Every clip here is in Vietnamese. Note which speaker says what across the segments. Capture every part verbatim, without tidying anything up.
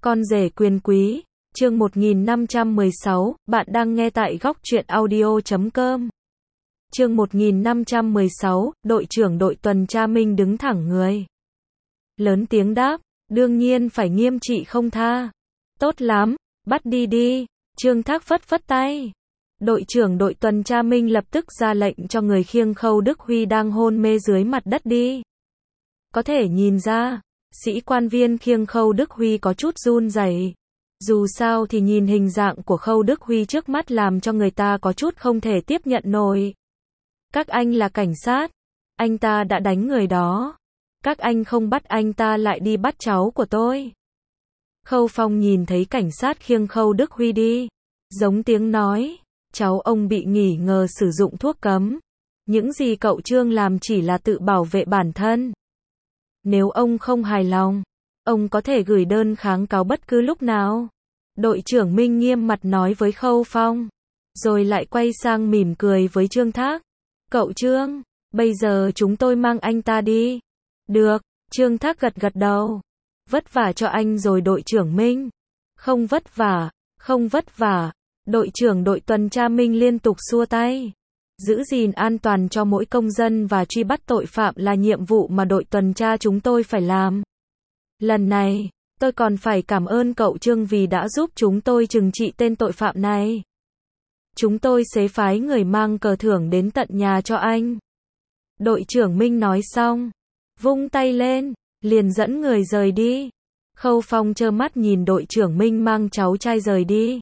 Speaker 1: Con rể quyền quý, chương một nghìn năm trăm mười sáu, bạn đang nghe tại góc truyện audio chấm com. Chương một nghìn năm trăm mười sáu, đội trưởng đội tuần tra Minh đứng thẳng người. Lớn tiếng đáp, đương nhiên phải nghiêm trị không tha. Tốt lắm, bắt đi đi. Trương Thác phất phất tay. Đội trưởng đội tuần tra Minh lập tức ra lệnh cho người khiêng Khâu Đức Huy đang hôn mê dưới mặt đất đi. Có thể nhìn ra, sĩ quan viên khiêng Khâu Đức Huy có chút run rẩy. Dù sao thì nhìn hình dạng của Khâu Đức Huy trước mắt làm cho người ta có chút không thể tiếp nhận nổi. Các anh là cảnh sát, anh ta đã đánh người đó. Các anh không bắt anh ta lại đi bắt cháu của tôi. Khâu Phong nhìn thấy cảnh sát khiêng Khâu Đức Huy đi, giống tiếng nói, cháu ông bị nghi ngờ sử dụng thuốc cấm. Những gì cậu Trương làm chỉ là tự bảo vệ bản thân. Nếu ông không hài lòng, ông có thể gửi đơn kháng cáo bất cứ lúc nào. Đội trưởng Minh nghiêm mặt nói với Khâu Phong, rồi lại quay sang mỉm cười với Trương Thác. Cậu Trương, bây giờ chúng tôi mang anh ta đi. Được, Trương Thác gật gật đầu. Vất vả cho anh rồi đội trưởng Minh. Không vất vả, không vất vả. Đội trưởng đội tuần tra Minh liên tục xua tay. Giữ gìn an toàn cho mỗi công dân và truy bắt tội phạm là nhiệm vụ mà đội tuần tra chúng tôi phải làm. Lần này, tôi còn phải cảm ơn cậu Trương vì đã giúp chúng tôi trừng trị tên tội phạm này. Chúng tôi sẽ phái người mang cờ thưởng đến tận nhà cho anh. Đội trưởng Minh nói xong, vung tay lên, liền dẫn người rời đi. Khâu Phong trơ mắt nhìn đội trưởng Minh mang cháu trai rời đi.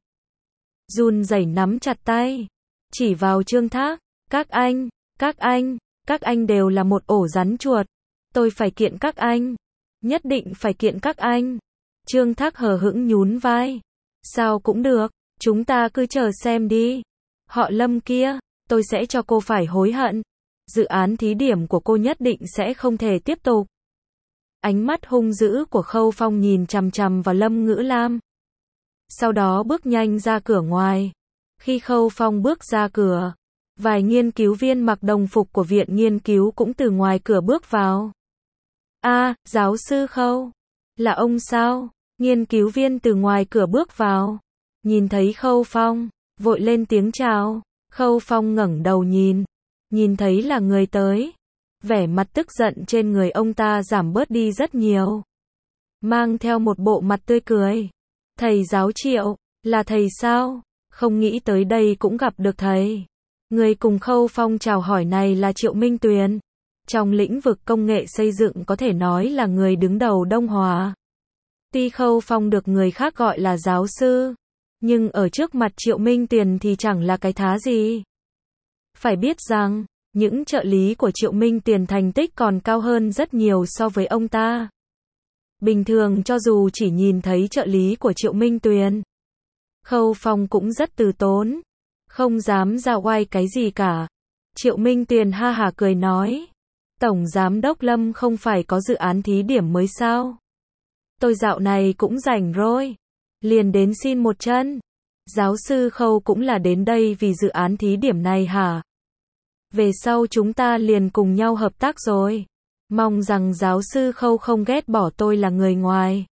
Speaker 1: Run rẩy nắm chặt tay, chỉ vào Trương Thác, các anh, các anh, các anh đều là một ổ rắn chuột. Tôi phải kiện các anh, nhất định phải kiện các anh. Trương Thác hờ hững nhún vai. Sao cũng được, chúng ta cứ chờ xem đi. Họ Lâm kia, tôi sẽ cho cô phải hối hận. Dự án thí điểm của cô nhất định sẽ không thể tiếp tục. Ánh mắt hung dữ của Khâu Phong nhìn chằm chằm vào Lâm Ngữ Lam. Sau đó bước nhanh ra cửa ngoài. Khi Khâu Phong bước ra cửa, vài nghiên cứu viên mặc đồng phục của viện nghiên cứu cũng từ ngoài cửa bước vào. A, à, giáo sư Khâu, là ông sao? Nghiên cứu viên từ ngoài cửa bước vào, nhìn thấy Khâu Phong, vội lên tiếng chào. Khâu Phong ngẩng đầu nhìn, nhìn thấy là người tới. Vẻ mặt tức giận trên người ông ta giảm bớt đi rất nhiều, mang theo một bộ mặt tươi cười. Thầy giáo Triệu, là thầy sao? Không nghĩ tới đây cũng gặp được thầy. Người cùng Khâu Phong chào hỏi này là Triệu Minh Tuyền. Trong lĩnh vực công nghệ xây dựng có thể nói là người đứng đầu Đông Hòa. Tuy Khâu Phong được người khác gọi là giáo sư, nhưng ở trước mặt Triệu Minh Tuyền thì chẳng là cái thá gì. Phải biết rằng, những trợ lý của Triệu Minh Tuyền thành tích còn cao hơn rất nhiều so với ông ta. Bình thường cho dù chỉ nhìn thấy trợ lý của Triệu Minh Tuyền, Khâu Phong cũng rất từ tốn, không dám ra oai cái gì cả. Triệu Minh Tuyền ha hả cười nói, Tổng Giám đốc Lâm không phải có dự án thí điểm mới sao? Tôi dạo này cũng rảnh rồi, liền đến xin một chân. Giáo sư Khâu cũng là đến đây vì dự án thí điểm này hả? Về sau chúng ta liền cùng nhau hợp tác rồi. Mong rằng giáo sư Khâu không ghét bỏ tôi là người ngoài.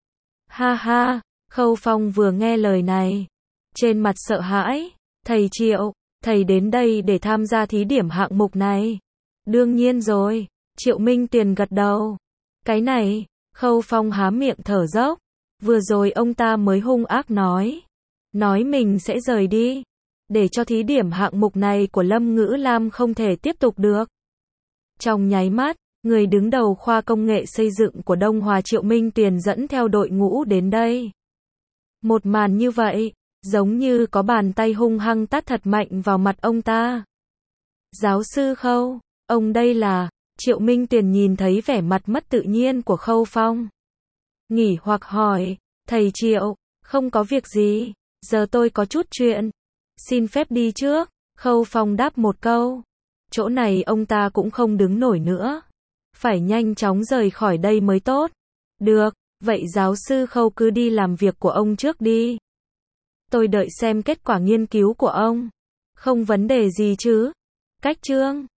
Speaker 1: Ha ha, Khâu Phong vừa nghe lời này, trên mặt sợ hãi. Thầy Triệu, thầy đến đây để tham gia thí điểm hạng mục này. Đương nhiên rồi, Triệu Minh Tuyền gật đầu. Cái này, Khâu Phong há miệng thở dốc. Vừa rồi ông ta mới hung ác nói, nói mình sẽ rời đi, để cho thí điểm hạng mục này của Lâm Ngữ Lam không thể tiếp tục được. Trong nháy mắt, người đứng đầu khoa công nghệ xây dựng của Đông Hòa Triệu Minh Tuyền dẫn theo đội ngũ đến đây. Một màn như vậy, giống như có bàn tay hung hăng tát thật mạnh vào mặt ông ta. Giáo sư Khâu, ông đây là... Triệu Minh Tuyền nhìn thấy vẻ mặt mất tự nhiên của Khâu Phong, nghỉ hoặc hỏi, thầy Triệu, không có việc gì, giờ tôi có chút chuyện, xin phép đi trước. Khâu Phong đáp một câu, chỗ này ông ta cũng không đứng nổi nữa, phải nhanh chóng rời khỏi đây mới tốt. Được, vậy giáo sư Khâu cứ đi làm việc của ông trước đi. Tôi đợi xem kết quả nghiên cứu của ông. Không vấn đề gì chứ? Cách Trương,